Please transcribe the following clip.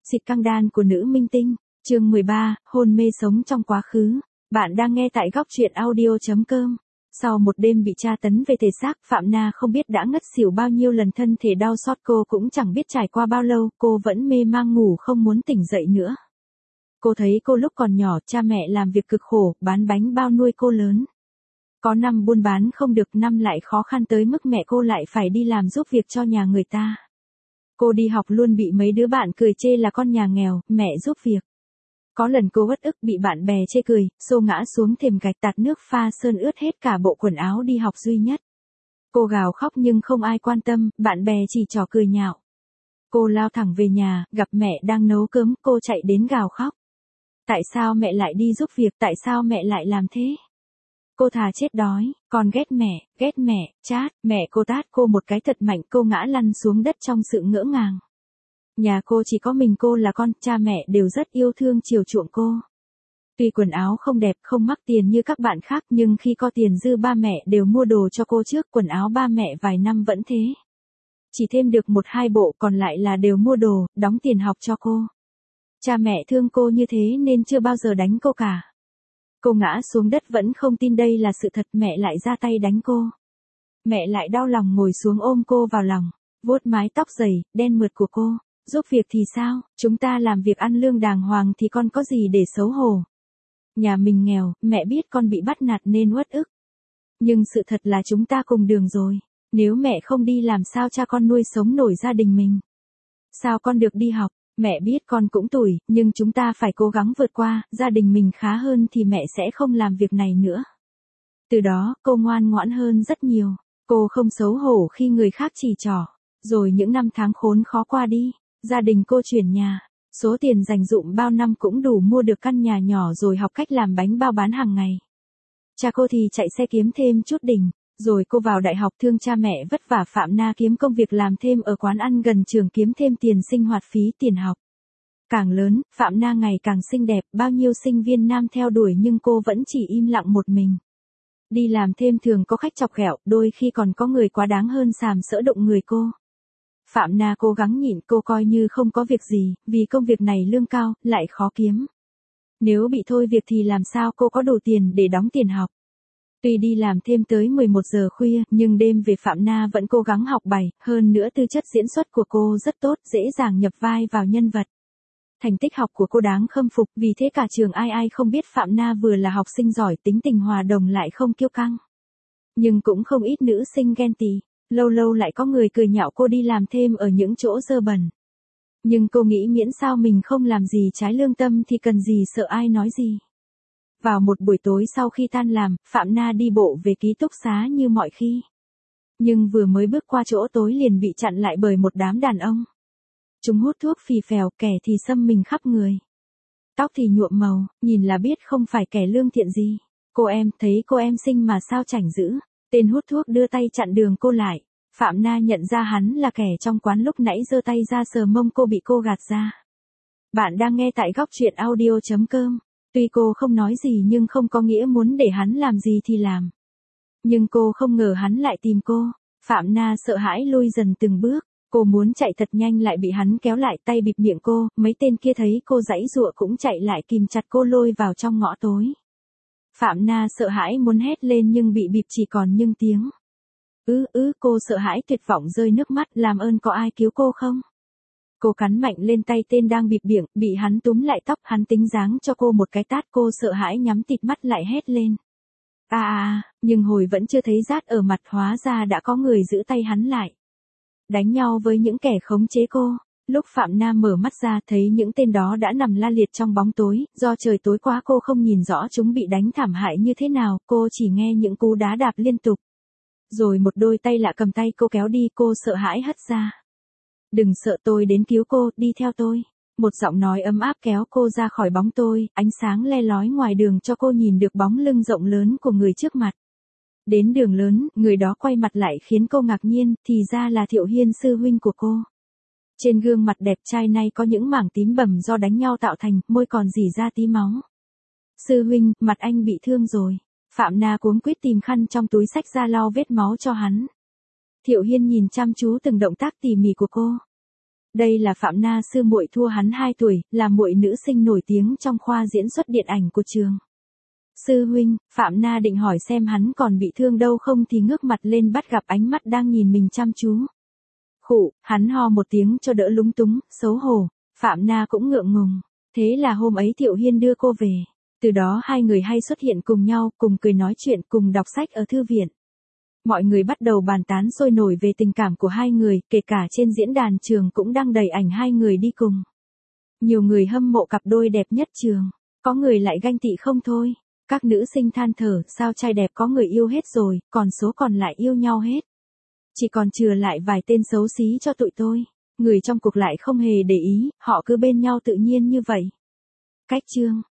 xịt căng đan của nữ minh tinh. Chương 13, hôn mê sống trong quá khứ. Bạn đang nghe tại góc truyện audio.com. Sau một đêm bị tra tấn về thể xác, Phạm Na không biết đã ngất xỉu bao nhiêu lần, thân thể đau xót, cô cũng chẳng biết trải qua bao lâu, cô vẫn mê mang ngủ không muốn tỉnh dậy nữa. Cô thấy cô lúc còn nhỏ, cha mẹ làm việc cực khổ, bán bánh bao nuôi cô lớn. Có năm buôn bán không được, năm lại khó khăn tới mức mẹ cô lại phải đi làm giúp việc cho nhà người ta. Cô đi học luôn bị mấy đứa bạn cười chê là con nhà nghèo, mẹ giúp việc. Có lần cô uất ức bị bạn bè chê cười, xô ngã xuống thềm gạch, tạt nước pha sơn ướt hết cả bộ quần áo đi học duy nhất. Cô gào khóc nhưng không ai quan tâm, bạn bè chỉ trò cười nhạo. Cô lao thẳng về nhà, gặp mẹ đang nấu cơm, cô chạy đến gào khóc. Tại sao mẹ lại đi giúp việc, tại sao mẹ lại làm thế? Cô thà chết đói, con ghét mẹ, chát, mẹ cô tát cô một cái thật mạnh, cô ngã lăn xuống đất trong sự ngỡ ngàng. Nhà cô chỉ có mình cô là con, cha mẹ đều rất yêu thương chiều chuộng cô. Tuy quần áo không đẹp, không mắc tiền như các bạn khác, nhưng khi có tiền dư ba mẹ đều mua đồ cho cô trước, quần áo ba mẹ vài năm vẫn thế. Chỉ thêm được 1-2 bộ, còn lại là đều mua đồ, đóng tiền học cho cô. Cha mẹ thương cô như thế nên chưa bao giờ đánh cô cả. Cô ngã xuống đất vẫn không tin đây là sự thật, mẹ lại ra tay đánh cô. Mẹ lại đau lòng ngồi xuống ôm cô vào lòng, vuốt mái tóc dày, đen mượt của cô. Giúp việc thì sao, chúng ta làm việc ăn lương đàng hoàng thì con có gì để xấu hổ. Nhà mình nghèo, mẹ biết con bị bắt nạt nên uất ức. Nhưng sự thật là chúng ta cùng đường rồi. Nếu mẹ không đi làm sao cha con nuôi sống nổi gia đình mình. Sao con được đi học, mẹ biết con cũng tủi, nhưng chúng ta phải cố gắng vượt qua, gia đình mình khá hơn thì mẹ sẽ không làm việc này nữa. Từ đó, cô ngoan ngoãn hơn rất nhiều. Cô không xấu hổ khi người khác chỉ trỏ. Rồi những năm tháng khốn khó qua đi. Gia đình cô chuyển nhà, số tiền dành dụm bao năm cũng đủ mua được căn nhà nhỏ rồi học cách làm bánh bao bán hàng ngày. Cha cô thì chạy xe kiếm thêm chút đỉnh, rồi cô vào đại học, thương cha mẹ vất vả. Phạm Na kiếm công việc làm thêm ở quán ăn gần trường kiếm thêm tiền sinh hoạt phí, tiền học. Càng lớn, Phạm Na ngày càng xinh đẹp, bao nhiêu sinh viên nam theo đuổi nhưng cô vẫn chỉ im lặng một mình. Đi làm thêm thường có khách chọc ghẹo, đôi khi còn có người quá đáng hơn sàm sỡ đụng người cô. Phạm Na cố gắng nhịn, cô coi như không có việc gì, vì công việc này lương cao, lại khó kiếm. Nếu bị thôi việc thì làm sao cô có đủ tiền để đóng tiền học. Tuy đi làm thêm tới 11 giờ khuya, nhưng đêm về Phạm Na vẫn cố gắng học bài, hơn nữa tư chất diễn xuất của cô rất tốt, dễ dàng nhập vai vào nhân vật. Thành tích học của cô đáng khâm phục, vì thế cả trường ai ai không biết Phạm Na vừa là học sinh giỏi, tính tình hòa đồng lại không kiêu căng. Nhưng cũng không ít nữ sinh ghen tị. Lâu lâu lại có người cười nhạo cô đi làm thêm ở những chỗ dơ bẩn. Nhưng cô nghĩ miễn sao mình không làm gì trái lương tâm thì cần gì sợ ai nói gì. Vào một buổi tối sau khi tan làm, Phạm Na đi bộ về ký túc xá như mọi khi. Nhưng vừa mới bước qua chỗ tối liền bị chặn lại bởi một đám đàn ông. Chúng hút thuốc phì phèo, kẻ thì xăm mình khắp người. Tóc thì nhuộm màu, nhìn là biết không phải kẻ lương thiện gì. Cô em, thấy cô em xinh mà sao chảnh dữ. Tên hút thuốc đưa tay chặn đường cô lại. Phạm Na nhận ra hắn là kẻ trong quán lúc nãy giơ tay ra sờ mông cô, bị cô gạt ra. Bạn đang nghe tại góc truyện audio.com. Tuy cô không nói gì nhưng không có nghĩa muốn để hắn làm gì thì làm. Nhưng cô không ngờ hắn lại tìm cô. Phạm Na sợ hãi lui dần từng bước. Cô muốn chạy thật nhanh lại bị hắn kéo lại, tay bịt miệng cô. Mấy tên kia thấy cô giãy giụa cũng chạy lại kìm chặt cô lôi vào trong ngõ tối. Phạm Na sợ hãi muốn hét lên nhưng bị bịt chỉ còn nhưng tiếng. Cô sợ hãi tuyệt vọng rơi nước mắt, làm ơn có ai cứu cô không? Cô cắn mạnh lên tay tên đang bịt miệng, bị hắn túm lại tóc, hắn tính giáng cho cô một cái tát, cô sợ hãi nhắm tịt mắt lại hét lên. Nhưng hồi vẫn chưa thấy rát ở mặt, hóa ra đã có người giữ tay hắn lại. Đánh nhau với những kẻ khống chế cô. Lúc Phạm Na mở mắt ra thấy những tên đó đã nằm la liệt trong bóng tối, do trời tối quá cô không nhìn rõ chúng bị đánh thảm hại như thế nào, cô chỉ nghe những cú đá đạp liên tục. Rồi một đôi tay lạ cầm tay cô kéo đi, cô sợ hãi hất ra. Đừng sợ, tôi đến cứu cô, đi theo tôi. Một giọng nói ấm áp kéo cô ra khỏi bóng tối, ánh sáng le lói ngoài đường cho cô nhìn được bóng lưng rộng lớn của người trước mặt. Đến đường lớn, người đó quay mặt lại khiến cô ngạc nhiên, thì ra là Thiệu Hiên, sư huynh của cô. Trên gương mặt đẹp trai này có những mảng tím bầm do đánh nhau tạo thành, môi còn rỉ ra tí máu. Sư huynh, mặt anh bị thương rồi. Phạm Na cuống quýt tìm khăn trong túi xách ra lau vết máu cho hắn. Thiệu Hiên nhìn chăm chú từng động tác tỉ mỉ của cô. Đây là Phạm Na sư muội thua hắn 2 tuổi, là muội nữ sinh nổi tiếng trong khoa diễn xuất điện ảnh của trường. Sư huynh, Phạm Na định hỏi xem hắn còn bị thương đâu không thì ngước mặt lên bắt gặp ánh mắt đang nhìn mình chăm chú. Khụ, hắn ho một tiếng cho đỡ lúng túng, xấu hổ. Phạm Na cũng ngượng ngùng. Thế là hôm ấy Thiệu Hiên đưa cô về. Từ đó hai người hay xuất hiện cùng nhau, cùng cười nói chuyện, cùng đọc sách ở thư viện. Mọi người bắt đầu bàn tán sôi nổi về tình cảm của hai người, kể cả trên diễn đàn trường cũng đăng đầy ảnh hai người đi cùng. Nhiều người hâm mộ cặp đôi đẹp nhất trường, có người lại ganh tị không thôi. Các nữ sinh than thở, sao trai đẹp có người yêu hết rồi, còn số còn lại yêu nhau hết. Chỉ còn chừa lại vài tên xấu xí cho tụi tôi. Người trong cuộc lại không hề để ý, họ cứ bên nhau tự nhiên như vậy. Cách chương